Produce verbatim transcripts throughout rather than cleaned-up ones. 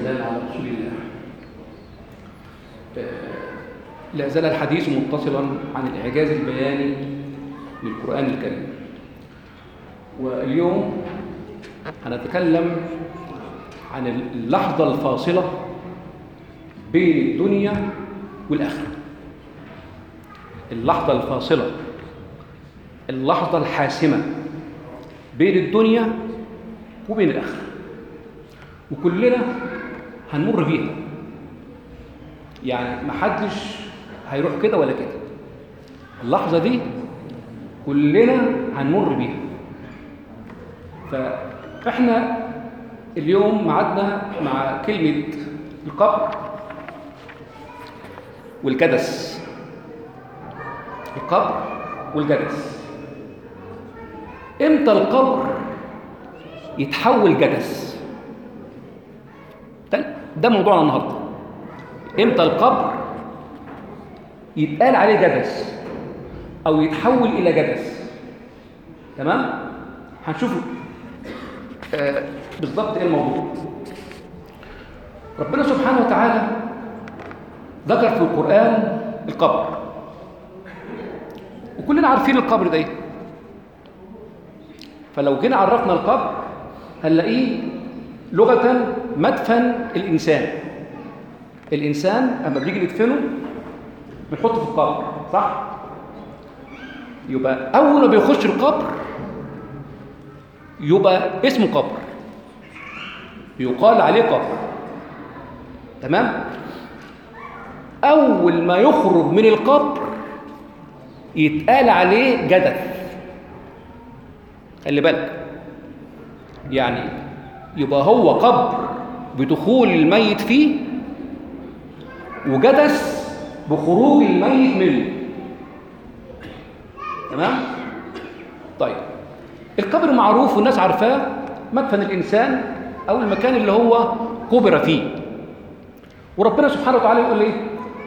والسلام على رسول الله. لا زال الحديث متصلا عن الإعجاز البياني للقرآن الكريم، واليوم هنتكلم عن اللحظة الفاصلة بين الدنيا والآخرة. اللحظة الفاصلة، اللحظة الحاسمة بين الدنيا وبين الآخرة، وكلنا هنمر بيها، يعني محدش هيروح كده ولا كده. اللحظة دي كلنا هنمر بيها. فإحنا اليوم معدنا مع كلمة القبر والجدس. القبر والجدس. امتى القبر يتحول جدس؟ ده موضوعنا النهارده. امتى القبر يتقال عليه جدس او يتحول الى جدس؟ تمام؟ هنشوف آه بالضبط ايه الموضوع. ربنا سبحانه وتعالى ذكر في القرآن القبر، وكلنا عارفين القبر ده ايه. فلو جينا عرفنا القبر هنلاقيه لغة مدفن الإنسان. الإنسان أما بيجي ندفنه بنحطه في القبر، صح؟ يبقى أول ما بيخش القبر يبقى اسمه قبر، يقال عليه قبر. تمام؟ أول ما يخرج من القبر يتقال عليه جدث. خلي بالك، يعني يبقى هو قبر بدخول الميت فيه، وجدث بخروج الميت منه. تمام؟ طيب، القبر معروف والناس عارفاه، مدفن الإنسان أو المكان اللي هو قبر فيه. وربنا سبحانه وتعالى يقول ايه؟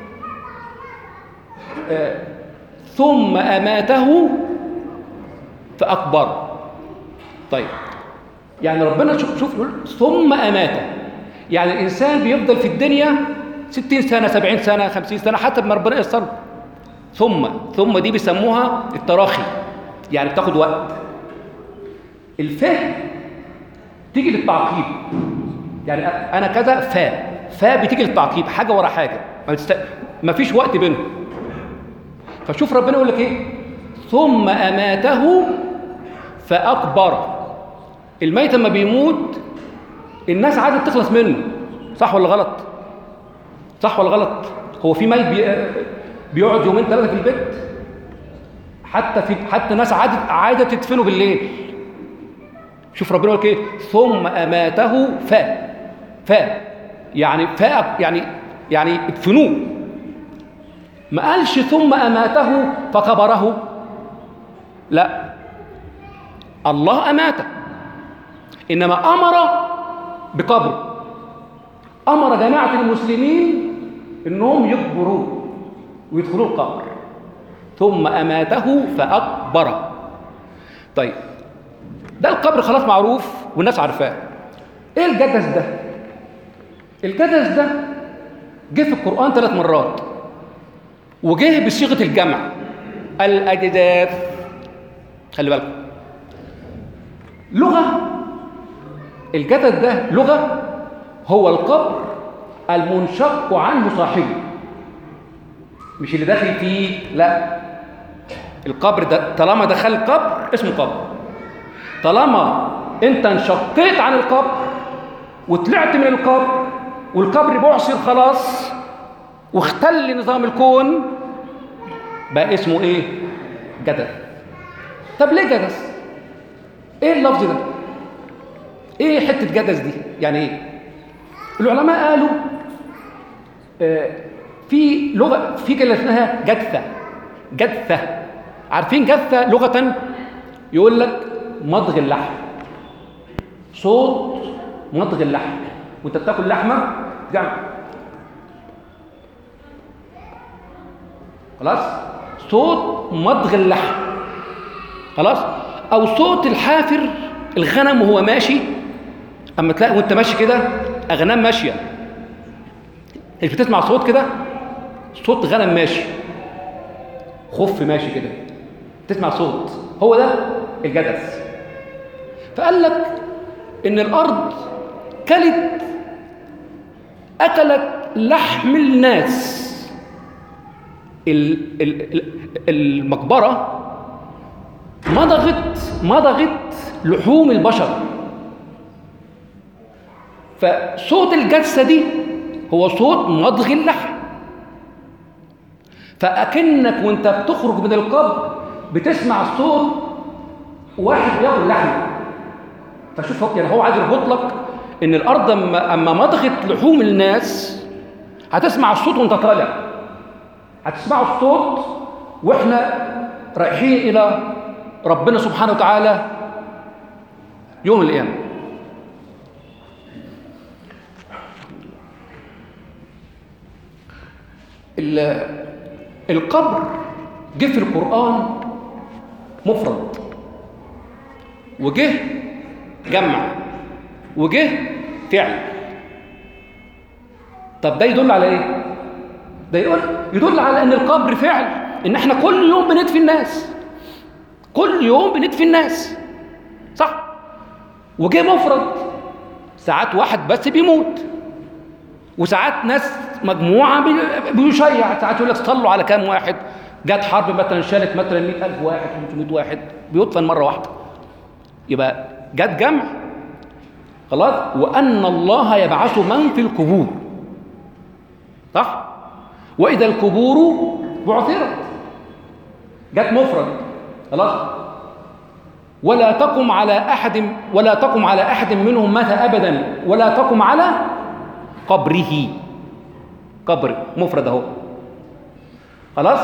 آه ثم أماته فأقبره. طيب، يعني ربنا شوف شوف ثم أماته، يعني الإنسان بيفضل في الدنيا ستين سنة، سبعين سنة، خمسين سنة، حتى ما ربنا ييسره. ثم ثم دي بيسموها التراخي، يعني بتاخد وقت. الفاء تيجي للتعقيب، يعني أنا كذا فاء فاء بتيجي للتعقيب، حاجة ورا حاجة، ما, بتست... ما فيش وقت بينهم. فشوف ربنا يقول لك إيه؟ ثم أماته فأقبره. الميت لما بيموت الناس عادة تخلص منه، صح ولا غلط؟ صح ولا غلط؟ هو في ميت بي... بيقعد يومين ثلاثة في البيت؟ حتى في حتى ناس عادة عادة تدفنه بالليل. شوف ربنا يقول لك ايه؟ ثم أماته ف ف يعني ف يعني يعني ادفنوه. ما قالش ثم أماته فقبره، لا، الله أماته، إنما أمر بقبره. أمر جماعة المسلمين إنهم يقبروه ويدخلوا القبر. ثم أماته فأقبره. طيب، ده القبر خلاص معروف والناس عارفاه. إيه الجدث ده؟ الجدث ده جه في القرآن ثلاث مرات، وجه بصيغة الجمع، الأجداث. خلي بالكم، لغة الجدث ده لغة هو القبر المنشق عنه صاحبه، مش اللي داخل فيه، لا. القبر ده طالما دخل القبر اسمه قبر. طالما انت انشقيت عن القبر وطلعت من القبر والقبر بعصر خلاص واختل نظام الكون، بقى اسمه ايه؟ جدث. طب ليه جدث؟ ايه اللفظ ده؟ ايه حته جدث دي؟ يعني ايه؟ العلماء قالوا آه في لغه، في كلمه اسمها جدثه. جدثه، عارفين جدثه لغه؟ يقول لك مضغ اللحم، صوت مضغ اللحم. وانت بتاكل لحمه يعني خلاص، صوت مضغ اللحم، خلاص. او صوت الحافر الغنم وهو ماشي، اما تلاقي وانت ماشي كده اغنام ماشيه، مش بتسمع صوت كده، صوت غنم ماشي، خف ماشي كده، تسمع صوت، هو ده الجدث. فقال لك ان الارض كلت اكلت لحم الناس. المقبره مضغت مضغت لحوم البشر. فصوت الجثه دي هو صوت مضغ اللحم. فاكنك وانت بتخرج من القبر بتسمع صوت واحد بياكل لحم. فشوف يعني هو عايز يربط لك ان الارض اما اما مضغت لحوم الناس هتسمع الصوت وانت طالع، هتسمعوا الصوت واحنا رايحين الى ربنا سبحانه وتعالى يوم القيامه. القبر جه في القرآن مفرد، وجه جمع، وجه فعل. طب ده يدل على ايه؟ ده يقول يدل على ان القبر فعل، ان احنا كل يوم بندفن الناس، كل يوم بندفن الناس، صح؟ وجه مفرد، ساعات واحد بس بيموت، وساعات ناس مجموعه بيشيع، ساعات يقول لك صلوا على كام واحد، جت حرب مثلا شالت مثلا مئة ألف واحد خمسمائة واحد بيدفن مره واحده. يبقى جت جمع خلاص، وان الله يبعث من في القبور، صح؟ واذا القبور بعثرت، جت مفرد خلاص. ولا تقم على احد ولا تقم على احد منهم مات ابدا ولا تقم على قبره. قبر مفرد اهو خلاص.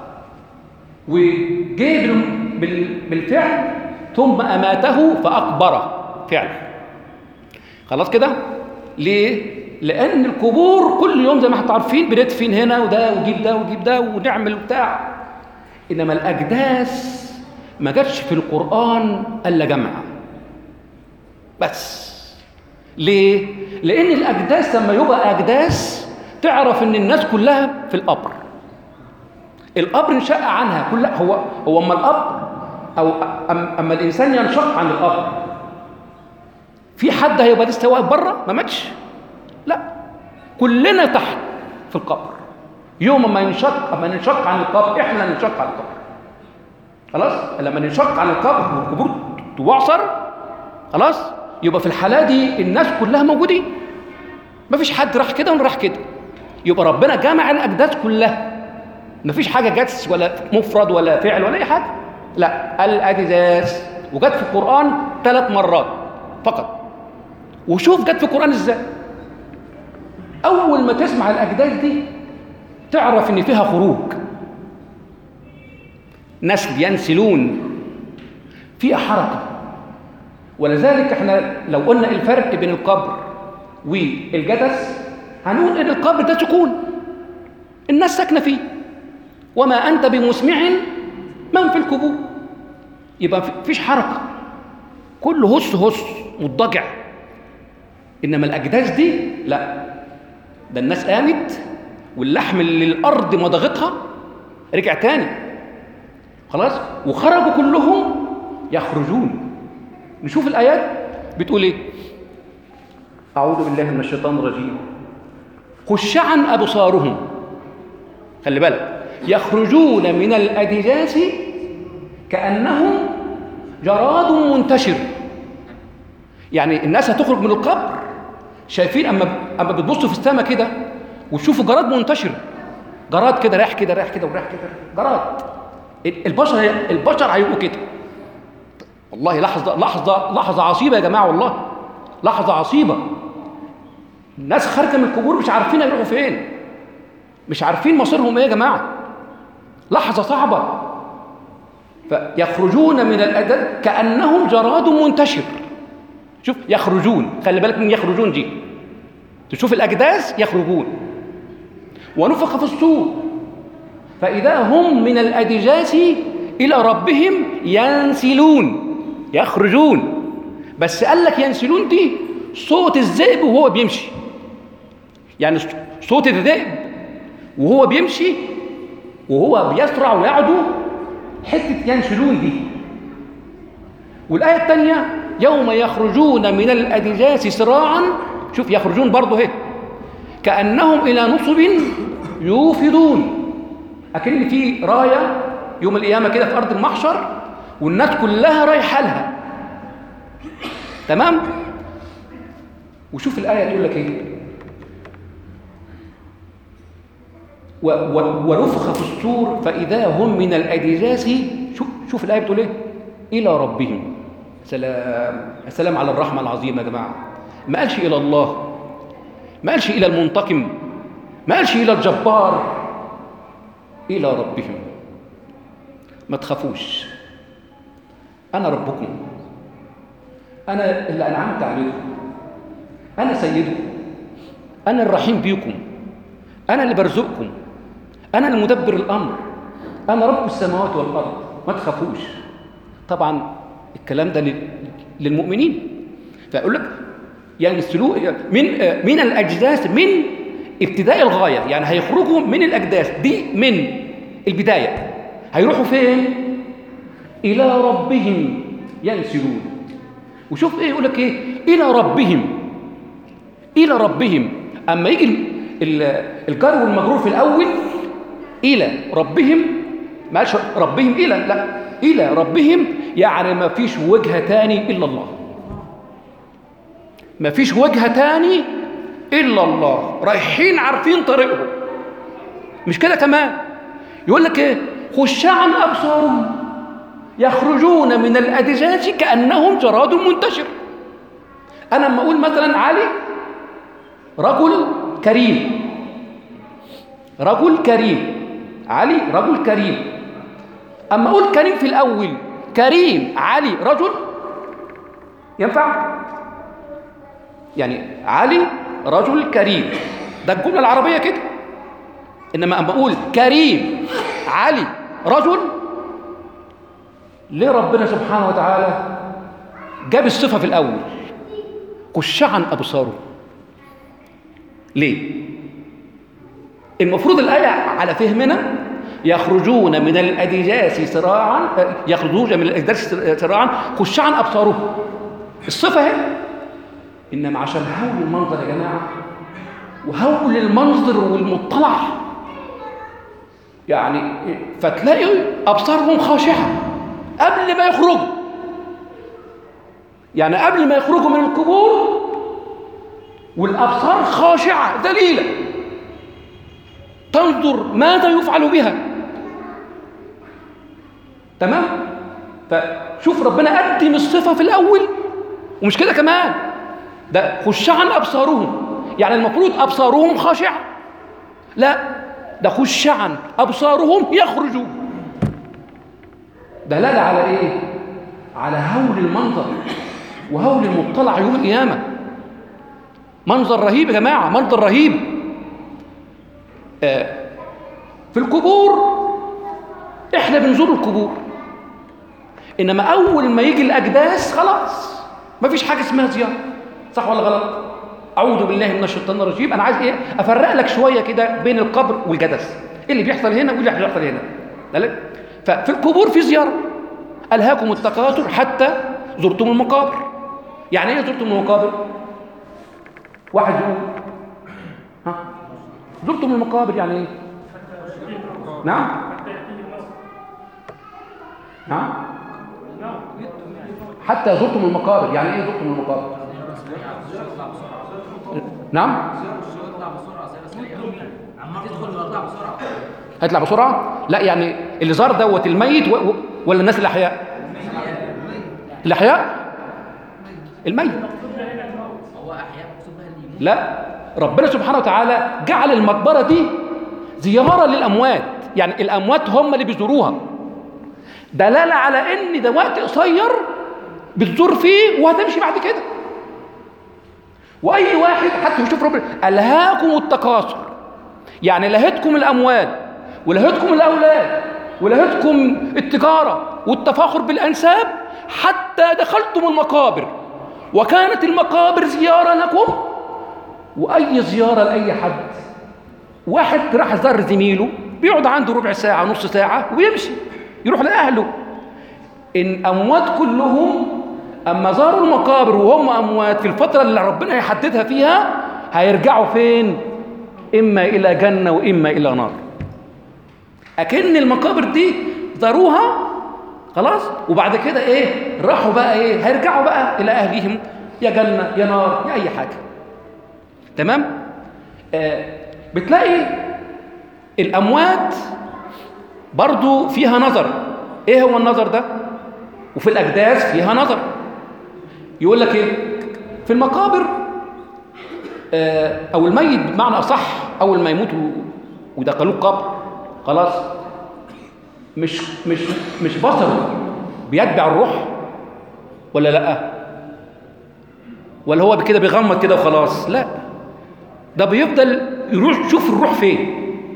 وجه بالفعل ثم اماته فاقبره، فعل خلاص كده. ليه؟ لان القبور كل يوم زي ما احنا عارفين بندفن هنا وده وجيب ده وجيب ده ونعمل بتاع، انما الاجداث ما جاتش في القران الا جمع بس. ليه؟ لأن الأجداث لما يبقى أجداث تعرف إن الناس كلها في القبر. القبر انشق عنها كلها. هو هو أما القبر أو أما الإنسان ينشق عن القبر، في حد هيبقى لسه واقف بره ما ماتش؟ لا، كلنا تحت في القبر. يوم ما ينشق أما ننشق عن القبر، إحنا ننشق عن القبر خلاص. لما ننشق عن القبر والقبور توعصر خلاص، يبقى في الحالة دي الناس كلها موجودين، مفيش حد راح كده ولا راح كده. يبقى ربنا جمع الأجداث كلها، مفيش حاجة جدث ولا مفرد ولا فعل ولا أي حاجة، لا، الأجداث. وجت في القرآن ثلاث مرات فقط. وشوف جت في القرآن إزاي. أول ما تسمع الأجداث دي تعرف إن فيها خروج، نسل ينسلون، فيها حركة. ولذلك احنا لو قلنا الفرق بين القبر والجدث هنقول ان القبر ده سكون، الناس ساكنه فيه، وما انت بمسمع من في القبور. يبقى مفيش حركه، كله هس هس مضطجع. انما الاجداث دي لا، ده الناس قامت واللحم اللي الارض مضغتها رجع تاني خلاص، وخرجوا كلهم يخرجون. نشوف الآيات بتقول إيه. أعوذ بالله من الشيطان الرجيم. خشعا أبصارهم، خلي بالك، يخرجون من الأجداث كأنهم جراد منتشر. يعني الناس هتخرج من القبر شايفين، أما أما بتبصوا في السماء كده وتشوفوا جراد منتشر، جراد كده رايح كده رايح كده ورايح كده، جراد. البشر البشر هيبقوا كده. والله لحظة لحظة لحظة عصيبة يا جماعة، والله لحظة عصيبة. الناس خارجة من القبور مش عارفين يروحوا فين، مش عارفين مصيرهم ايه يا جماعة. لحظة صعبة. فيخرجون من الأجداث كأنهم جراد منتشر. شوف يخرجون، خلي بالك من يخرجون دي. تشوف الأجداث يخرجون. ونفخ في الصور فإذا هم من الأجداث إلى ربهم ينسلون، يخرجون. بس قال لك ينسلون دي صوت الذئب وهو بيمشي، يعني صوت الذئب وهو بيمشي وهو بيسرع ويعدو، حتة ينسلون دي. والآية الثانية يوم يخرجون من الأجداث سراعا، شوف يخرجون برضه اهي، كأنهم إلى نصب يوفضون، أكن في راية يوم القيامة كده في أرض المحشر والناس كلها رايحة لها. تمام؟ وشوف الآية تقول لك ايه، ونفخ في الصور فإذا هم من الأجداث، شوف, شوف الآية بتقول ايه، إلى ربهم. سلام، السلام على الرحمة العظيمة يا جماعة. ما قالش إلى الله، ما قالش إلى المنتقم، ما قالش إلى الجبار، إلى ربهم. ما تخافوش، أنا ربكم، أنا اللي أنعمت عليكم، أنا سيدكم، أنا الرحيم بيكم، أنا اللي برزقكم، أنا اللي مدبر الأمر، أنا رب السماوات والأرض. ما تخافوش. طبعا الكلام ده للمؤمنين. فأقول لك يعني السلوك من من الأجداث، من ابتداء الغاية، يعني هيخرجوا من الأجداث دي من البداية، هيروحوا فين؟ إلى ربهم ينسلون. وشوف إيه يقول لك إيه، إلى ربهم، إلى ربهم. أما يجي الجار والمجرور في الأول إلى ربهم، ما قالش ربهم إلى، لا، إلى ربهم، يعني ما فيش وجهة تاني إلا الله، ما فيش وجهة تاني إلا الله، رايحين عارفين طريقهم. مش كده كمان يقول لك إيه، خشعا أبصارهم يخرجون من الأجداث كأنهم جراد منتشر. أنا لما أقول مثلا علي رجل كريم، رجل كريم، علي رجل كريم، أما أقول كريم في الأول، كريم علي رجل، ينفع؟ يعني علي رجل كريم، ده الجملة العربية كده. إنما أما أقول كريم علي رجل، ليه ربنا سبحانه وتعالى جاب الصفة في الأول خشعا أبصاره؟ ليه؟ المفروض الآية على فهمنا يخرجون من الأجداث سراعا، يخرجون من الأجداث سراعا خشعا أبصاره، الصفة هي. إنما عشان هول المنظر يا جماعة، وهول المنظر والمطلع، يعني فتلاقي أبصارهم خاشعة قبل ما يخرجوا، يعني قبل ما يخرجوا من القبور والأبصار خاشعة ذليلة تنظر ماذا يفعل بها. تمام؟ فشوف ربنا قدم الصفة في الأول، ومش كده كمان، ده خشعا أبصارهم، يعني المفروض أبصارهم خاشعة، لا، ده خشعا أبصارهم يخرجوا. دلالة على إيه؟ على هول المنظر وهول المطلع يوم القيامة. منظر رهيب يا جماعة، منظر رهيب. آه في القبور إحنا بنزور القبور، إنما أول ما يجي الأجداث خلاص ما فيش حاجة اسمها زيارة، صح ولا غلط؟ أعوذ بالله من الشيطان الرجيم. أنا عايز إيه؟ أفرق لك شوية كده بين القبر والجدث، إيه اللي بيحصل هنا واللي بيحصل هنا. ففي القبور في زيارة، ألهاكم التكاثر حتى زرتم المقابر. يعني إيه زرتم المقابر؟ واحد يقول ها زرتم المقابر يعني إيه؟ نعم نعم حتى زرتم المقابر، يعني إيه زرتم المقابر؟ نعم هيطلع بسرعة؟ لا، يعني اللي زار دوت الميت ولا الناس الأحياء؟ الأحياء؟ الميت. لا، ربنا سبحانه وتعالى جعل المقبرة دي زيارة للأموات، يعني الأموات هم اللي بيزوروها، دلالة على إن ده وقت قصير بتزور فيه وهتمشي بعد كده. وأي واحد حتى يشوف ربنا ألهاكم التكاثر، يعني لهتكم الأموال ولهتكم الأولاد ولهتكم التجارة والتفاخر بالأنساب حتى دخلتم المقابر، وكانت المقابر زيارة لكم. وأي زيارة لأي حد واحد راح زار زميله بيقعد عنده ربع ساعة نص ساعة ويمشي يروح لأهله. إن أموات كلهم أما زاروا المقابر وهم أموات في الفترة اللي ربنا يحددها فيها هيرجعوا فين؟ إما إلى جنة وإما إلى نار. أكن المقابر دي زاروها خلاص، وبعد كده إيه؟ راحوا بقى إيه؟ هيرجعوا بقى إلى أهلهم، يا جنة يا نار يا أي حاجة. تمام؟ آه بتلاقي الأموات برضو فيها نظر. إيه هو النظر ده؟ وفي الأجداث فيها نظر. يقول لك إيه؟ في المقابر آه أو الميت بمعنى أصح أول ما يموت ودخلوه القبر خلاص، مش مش مش بصره بيتبع الروح ولا لأ؟ ولا هو كده بيغمض كده وخلاص؟ لا، ده بيفضل يروح شوف الروح فين،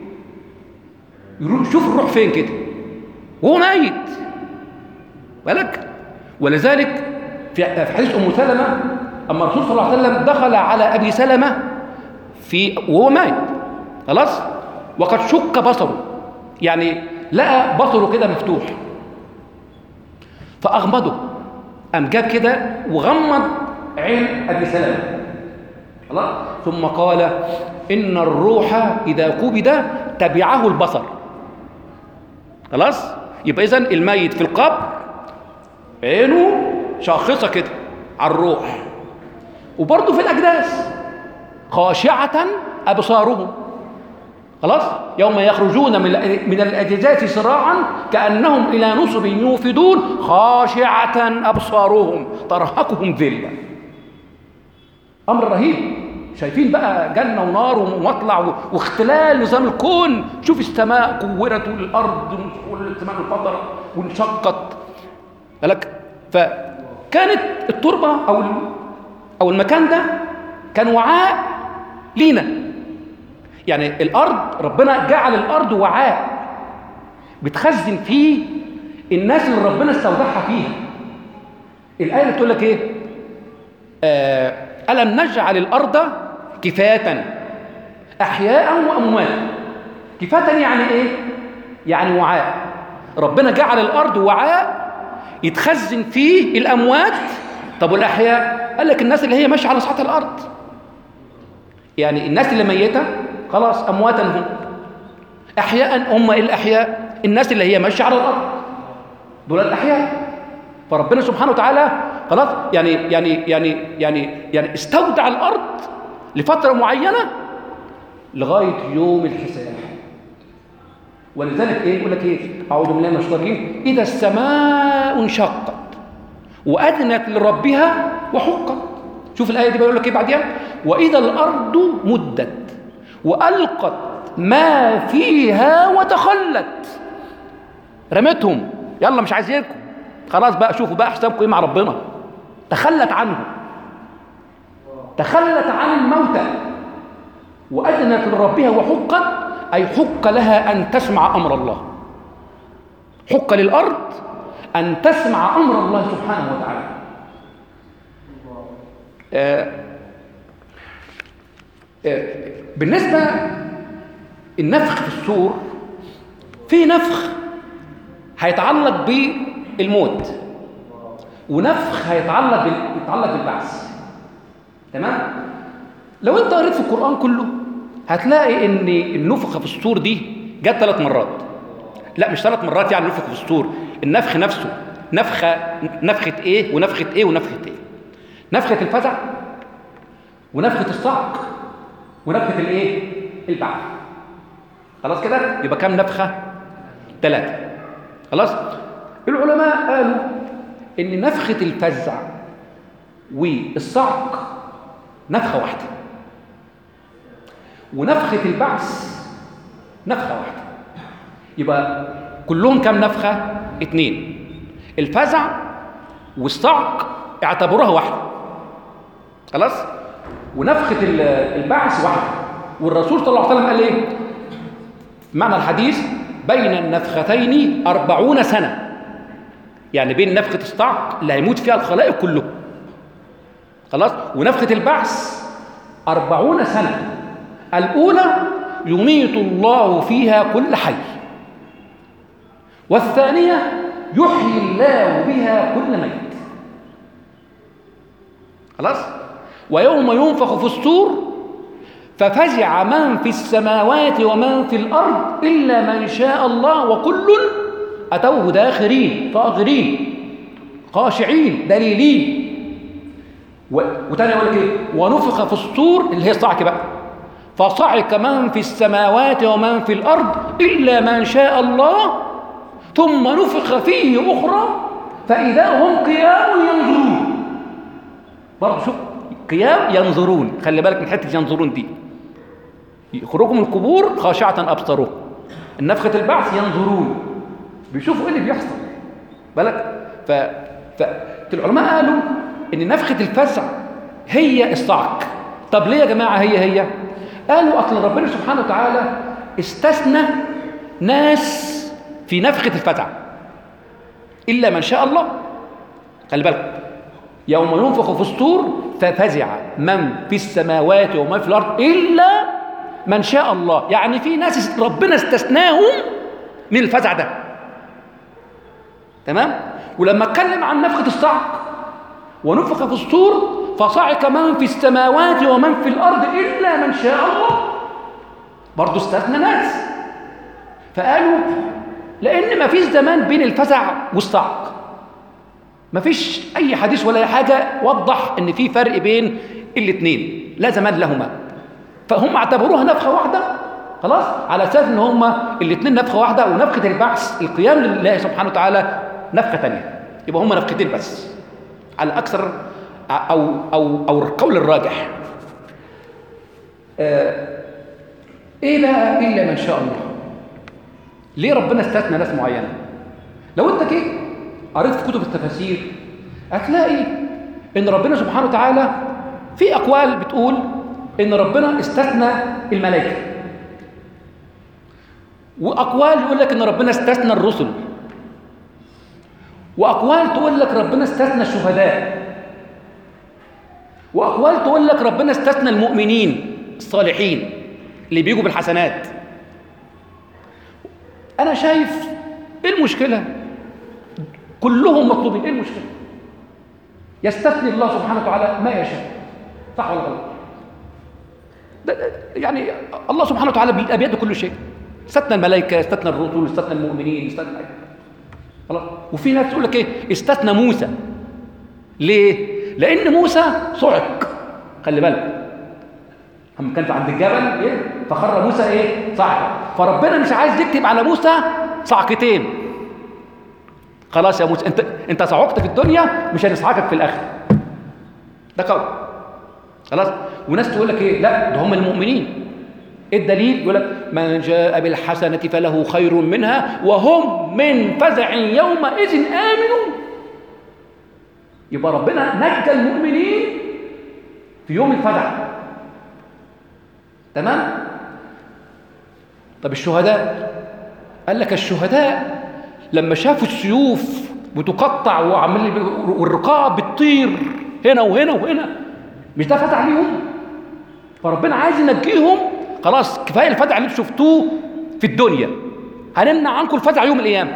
يروح شوف الروح فين كده وهو ميت بالك. ولذلك في حديث أم سلمة أما الرسول صلى الله عليه وسلم دخل على أبي سلمة في وهو ميت خلاص وقد شق بصره، يعني لقى بصره كده مفتوح فأغمضه، قام جاب كده وغمض عين أبي سلمة خلاص، ثم قال إن الروح إذا كبد تبعه البصر. خلاص، يبقى إذن الميت في القبر عينه شاخصة كده على الروح، وبرضه في الأجداث خاشعة أبصارهم خلاص، يوم يخرجون من من الأجداث سراعا كأنهم إلى نصب يوفدون خاشعة أبصارهم ترهقهم ذلة. أمر رهيب. شايفين بقى جنة ونار ومطلع واختلال نظام الكون. شوف السماء كورت والأرض والسماء انفطرت وانشقت لك. فكانت التربة أو أو المكان ده كان وعاء لينا، يعني الأرض ربنا جعل الأرض وعاء بتخزن فيه الناس اللي ربنا استودعها فيها. الآية اللي بتقول لك إيه؟ آه ألم نجعل الأرض كفاة أحياء وأمواتا. كفاة يعني إيه؟ يعني وعاء. ربنا جعل الأرض وعاء يتخزن فيه الأموات. طب والأحياء؟ قال لك الناس اللي هي ماشية على سطح الأرض، يعني الناس اللي ميتة خلاص أمواتا هم. أحياء هم الأحياء الناس اللي هي ماشية على الأرض، دول الأحياء. فربنا سبحانه وتعالى خلاص يعني يعني يعني يعني يعني استودع الأرض لفترة معينة لغاية يوم الحساب. ولذلك ايه يقول لك ايه؟ اعوذ بالله من الشيطان الرجيم. اذا السماء انشقت واذنت لربها وحقت. شوف الايه دي بيقول لك ايه بعديها؟ واذا الارض مدت والقت ما فيها وتخلت. رمتهم، يلا مش عايزينكم خلاص بقى، شوفوا بقى حسابكم ايه مع ربنا. تخلت عنهم، تخلت عن الموتى. واذنت لربها وحقت، أي حق لها أن تسمع أمر الله. حق للأرض أن تسمع أمر الله سبحانه وتعالى. آه آه بالنسبة النفخ في الصور، في نفخ هيتعلق بالموت ونفخ هيتعلق يتعلق بالبعث. تمام؟ لو أنت قريت في القرآن كله هتلاقي ان النفخه في الصور دي جت ثلاث مرات. لا مش ثلاث مرات يعني نفخ في الصور، النفخ نفسه نفخه نفخه ايه ونفخه ايه ونفخه ايه؟ نفخه الفزع ونفخه الصعق ونفخه الايه؟ البعث. خلاص كده يبقى كام نفخه؟ ثلاثه. خلاص. العلماء قالوا ان نفخه الفزع والصعق نفخه واحده، ونفخة البعث نفخة واحدة. يبقى كلهم كم نفخة؟ اتنين. الفزع والصعق اعتبروها واحدة. خلاص؟ ونفخة البعث واحدة. والرسول صلى الله عليه وسلم قال ايه؟ معنى الحديث بين النفختين أربعون سنة، يعني بين نفخة الصعق اللي هيموت فيها الخلائق كلهم خلاص، ونفخة البعث أربعون سنة. الأولى يميت الله فيها كل حي، والثانية يحيي الله بها كل ميت. خلاص؟ ويوم ينفخ في الصور ففزع من في السماوات ومن في الأرض إلا من شاء الله وكل أتوه داخرين طاغرين خاشعين دليلين. وتاني يقول لك ايه؟ ونفخ في الصور اللي هي الصعق بقى، فصعق من في السماوات ومن في الأرض إلا من شاء الله ثم نفخ فيه أخرى فإذا هم قيام ينظرون. برضه شوف، قيام ينظرون، خلي بالك من حتة ينظرون دي. يخرجوا من القبور خاشعة أبصارهم، النفخة البعث ينظرون، بيشوفوا ايه اللي بيحصل بالك. ف... فالعلماء قالوا ان نفخة الفزع هي الصعق. طب ليه يا جماعة هي هي؟ قالوا اصل ربنا سبحانه وتعالى استثنى ناس في نفخة الفزع الا من شاء الله. خلي بالك، يوم ينفخ في الصور ففزع من في السماوات ومن في الارض الا من شاء الله، يعني في ناس ربنا استثناهم من الفزع ده. تمام؟ ولما اتكلم عن نفخة الصعق ونفخ في الصور فصعق من في السماوات ومن في الارض الا من شاء الله، برضه استثنى ناس. فقالوا لان ما فيش زمان بين الفزع والصعق، ما فيش اي حديث ولا اي حاجه وضح ان في فرق بين الاثنين، لا زمان لهما، فهم اعتبروها نفخه واحده خلاص، على اساس ان هما الاثنين نفخه واحده، ونفخه البعث القيام لله سبحانه وتعالى نفخه ثانيه، يبقى هما نفختين بس على اكثر او او او القول الراجح. آه ايه بقى الا من شاء الله؟ ليه ربنا استثنى ناس معينه؟ لو انت كده قريت في كتب التفاسير هتلاقي ان ربنا سبحانه وتعالى في اقوال بتقول ان ربنا استثنى الملائكه، واقوال يقول لك ان ربنا استثنى الرسل، واقوال تقول لك ربنا استثنى الشهداء، واقوال تقول لك ربنا استثنى المؤمنين الصالحين اللي بيجوا بالحسنات. انا شايف ايه المشكله؟ كلهم مطلوبين، ايه المشكله؟ يستثني الله سبحانه وتعالى ما يشاء، صح ولا غلط؟ يعني الله سبحانه وتعالى بيده كل شيء، استثنى الملائكه، استثنى الرسل، استثنى المؤمنين، استثنى خلاص. وفي ناس تقول لك ايه؟ استثنى موسى. ليه؟ لان موسى صعق، خلي بالك، لما كان عند الجبل ايه؟ فخر موسى ايه؟ صعق، فربنا مش عايز يكتب على موسى صعقتين. خلاص يا موسى، انت انت صعقت في الدنيا، مش هنصعقك في الاخره. ده قول خلاص. وناس تقول لك ايه؟ لا ده هم المؤمنين. ايه الدليل؟ يقول لك من جاء بالحسنه فله خير منها وهم من فزع يومئذ امنون. يبقى ربنا نجى المؤمنين في يوم الفزع. تمام؟ طب الشهداء؟ قال لك الشهداء لما شافوا السيوف بتقطع وعمال والرقاب بتطير هنا وهنا وهنا، مش ده فزع ليهم؟ فربنا عايز ينجيهم. خلاص كفايه الفزع اللي شفتوه في الدنيا، هنمنع عنكم الفزع يوم القيامه.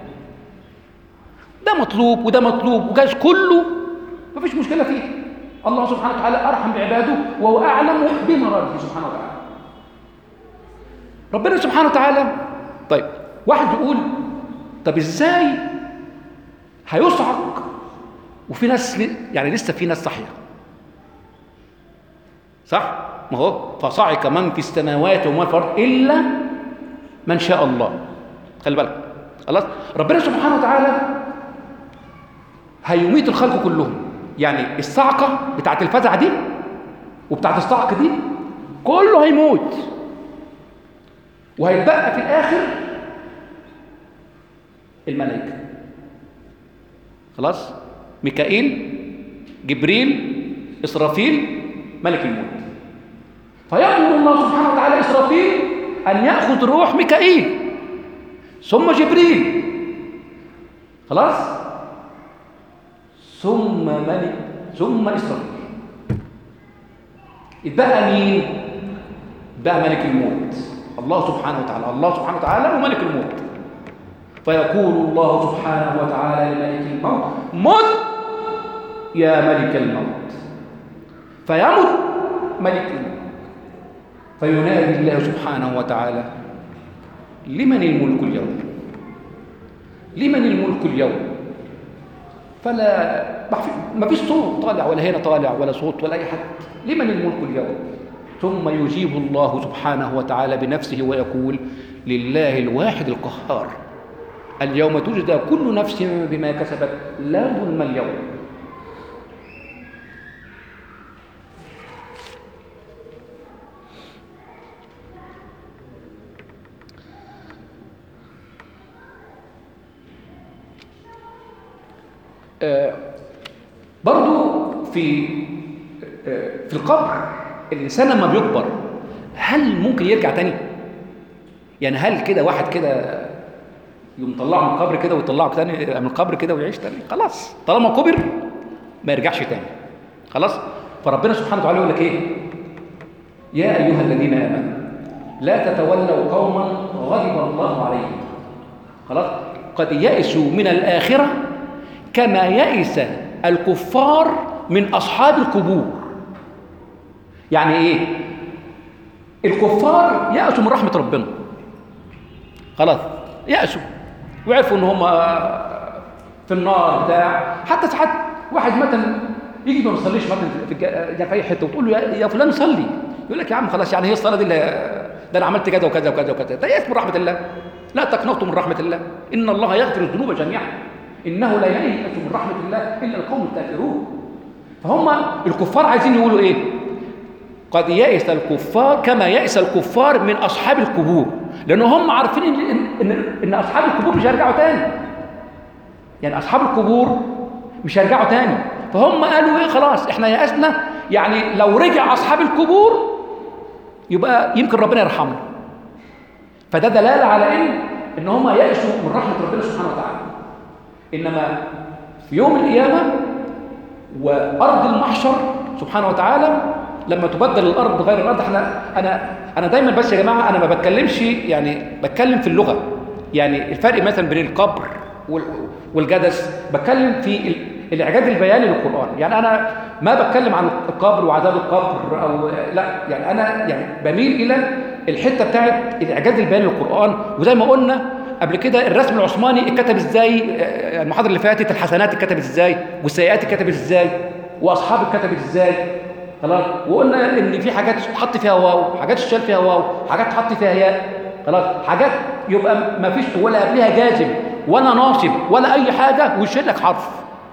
ده مطلوب وده مطلوب وجايز كله، مفيش مشكله فيه. الله سبحانه وتعالى ارحم بعباده وهو اعلم بمراده سبحانه وتعالى. ربنا سبحانه وتعالى. طيب واحد يقول طب ازاي هيصعق وفي ناس يعني لسه في ناس صحيه؟ صح؟ ما هو فصعق من في السماوات ومن في الارض الا من شاء الله. خلي بالك خلاص. ربنا سبحانه وتعالى هيميت الخلق كلهم، يعني الصعقه بتاعت الفزع دي وبتاعت الصعق دي كله هيموت، وهيتبقى في الاخر الملائكه. خلاص؟ ميكائيل، جبريل، اسرافيل، ملك الموت. فيأمر الله سبحانه وتعالى إسرافيل أن يأخذ روح ميكائيل ثم جبريل، خلاص، ثم ملك ثم إسرافيل. يتبقى مين؟ بقى ملك الموت. الله سبحانه وتعالى، الله سبحانه وتعالى وملك الموت. فيقول الله سبحانه وتعالى لملك الموت: مت يا ملك الموت. فيمت ملك الموت، فينادي الله سبحانه وتعالى: لمن الملك اليوم؟ لمن الملك اليوم؟ فلا ما فيش صوت طالع، ولا هنا طالع ولا صوت ولا اي حد. لمن الملك اليوم؟ ثم يجيب الله سبحانه وتعالى بنفسه ويقول: لله الواحد القهار، اليوم تجزى كل نفس بما كسبت لا ظلم اليوم. آه برضو في آه في القبر الإنسان لما بيكبر هل ممكن يرجع تاني؟ يعني هل كده واحد كده يقوم طلعه من القبر كده ويطلعه تاني من القبر كده ويعيش تاني؟ خلاص، طالما كبر ما يرجعش تاني، خلاص. فربنا سبحانه وتعالى يقول لك ايه؟ يا أيها الذين آمنوا لا تتولوا قوما غضب الله عليهم، خلاص، قد يئسوا من الآخرة كما يئس الكفار من أصحاب القبور. يعني إيه؟ الكفار يأسوا من رحمة ربنا، خلاص يأسوا وعرفوا إن هم في النار بتاع. حتى ساعات واحد مثلا يجي ما يصليش مثلا في, في أي حتة وتقول له يا فلان صلي، يقول لك يا عم خلاص، يعني هي الصلاة دي ده أنا عملت كذا وكذا وكذا وكذا. ده يأس من رحمة الله. لا تقنطوا من رحمة الله، إن الله يغفر الذنوب جميعا، إنه لا ييأس من رحمة الله إلا القوم الكافرون. فهم الكفار عايزين يقولوا إيه؟ قد يئس الكفار كما يئس الكفار من أصحاب القبور، لأن هم عارفين إن, إن, إن أصحاب القبور مش هيرجعوا تاني. يعني أصحاب القبور مش هيرجعوا تاني، فهم قالوا إيه؟ خلاص إحنا يأسنا، يعني لو رجع أصحاب القبور يبقى يمكن ربنا يرحمنا. فده دلالة على إن إن هم يأسوا من رحمة ربنا سبحانه وتعالى. إنما في يوم القيامة وأرض المحشر سبحانه وتعالى لما تبدل الأرض غير الأرض، احنا أنا أنا دايما بس يا جماعة أنا ما بتكلمش، يعني بتكلم في اللغة، يعني الفرق مثلا بين القبر والجدث، بتكلم في الإعجاز البياني للقرآن. يعني أنا ما بتكلم عن القبر وعذاب القبر أو لا، يعني أنا يعني بميل إلى الحتة بتاعت الإعجاز البياني للقرآن. وزي ما قلنا قبل كده الرسم العثماني اتكتب ازاي، المحاضره اللي فاتت الحسنات اتكتبت ازاي والسيئات اتكتبت ازاي واصحاب اتكتبت ازاي، خلاص. وقلنا ان في حاجات تحط فيها واو، حاجات تشال فيها واو، حاجات تحط فيها ياء، خلاص، حاجات يبقى ما فيش ولا قبلها جازم ولا ناصب ولا اي حاجه ويشيل لك حرف.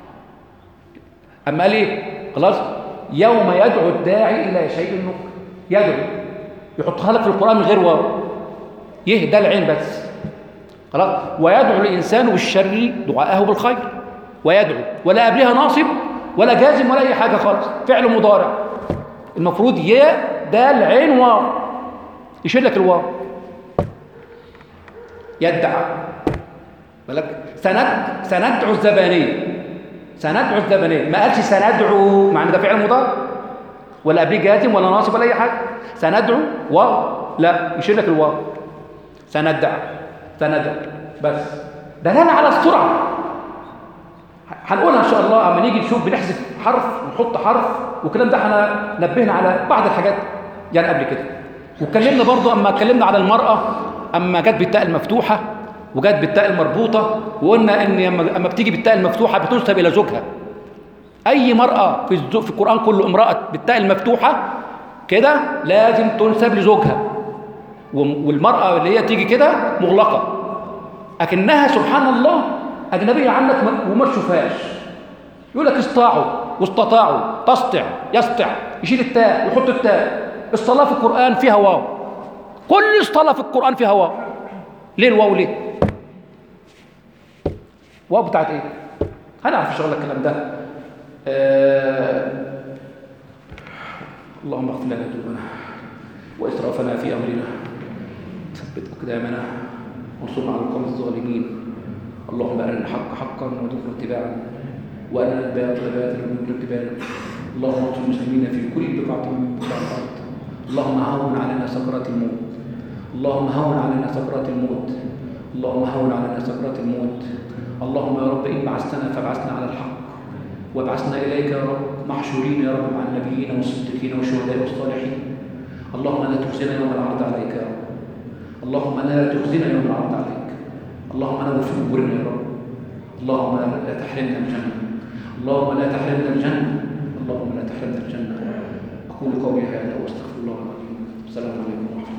اما قال ايه؟ خلاص، يوم يدعو الداعي الى شيء نكر، يدعو يحطها لك في القران من غير واو، يهدى العين بس، خلاص. ويدعو الإنسان بالشر دعاءه بالخير، ويدعو ولا قبلها ناصب ولا جازم ولا أي حاجة خالص، فعل مضارع. المفروض ياء دال عين واو، يشيل لك الواو. يدعى بالك، سند سندعو الزبانية، سندعو الزبانية، ما قالش سندعو مع ان ده فعل مضارع ولا قبليه جازم ولا ناصب ولا أي حاجة. سندعو واو، لا، يشيل لك الواو. سندعو سندعو بس، دلالة على السرعة. هنقولها إن شاء الله أما نيجي نشوف بنحذف حرف ونحط حرف والكلام ده، هنبهنا على بعض الحاجات يعني قبل كده. واتكلمنا برضو أما اتكلمنا على المرأة أما جت بالتاء المفتوحة وجت بالتاء المربوطة، وقلنا إن أما بتيجي بالتاء المفتوحة بتنسب إلى زوجها. أي مرأة في في القرآن كله امرأة بالتاء المفتوحة كده لازم تنسب لزوجها، والمرأة اللي هي تيجي كده مغلقة أكنها سبحان الله أجنبية عنك وما تشوفهاش. يقول لك استطاعوا واستطاعوا، تسطع يسطع، يشيل التاء ويحط التاء. الصلاة في القرآن فيها واو، كل الصلاة في القرآن فيها واو. ليه الواو؟ ليه واو بتاعت ايه؟ هنعرف ان شاء الله الكلام ده. آه... اللهم اغفر لنا ذنوبنا وإسرافنا في أمرنا، ثبت أقدامنا وانصرنا على القوم الظالمين. اللهم أرنا الحق حقا وارزقنا اتباعه، وأرنا الباطل باطلا وارزقنا اجتنابه. اللهم انصر المسلمين في كل بقعة من بقاع الأرض. اللهم هون علينا سكرات الموت، اللهم هون علينا سكرات الموت، اللهم هون علينا سكرات الموت. اللهم يا رب إن بعثتنا فابعثنا على الحق، وابعثنا إليك يا رب محشورين يا رب مع النبيين والصديقين والشهداء والصالحين. اللهم لا تخزنا يوم العرض عليك يا رب، اللهم لا تخزنا يوم العرض عليك. اللهم نور في قبورنا يا رب، اللهم لا تحرمنا الجنة، اللهم لا تحرمنا الجنة، اللهم لا تحرمنا الجنة. أقول قولي هذا وأستغفر الله العظيم. السلام عليكم ورحمة الله.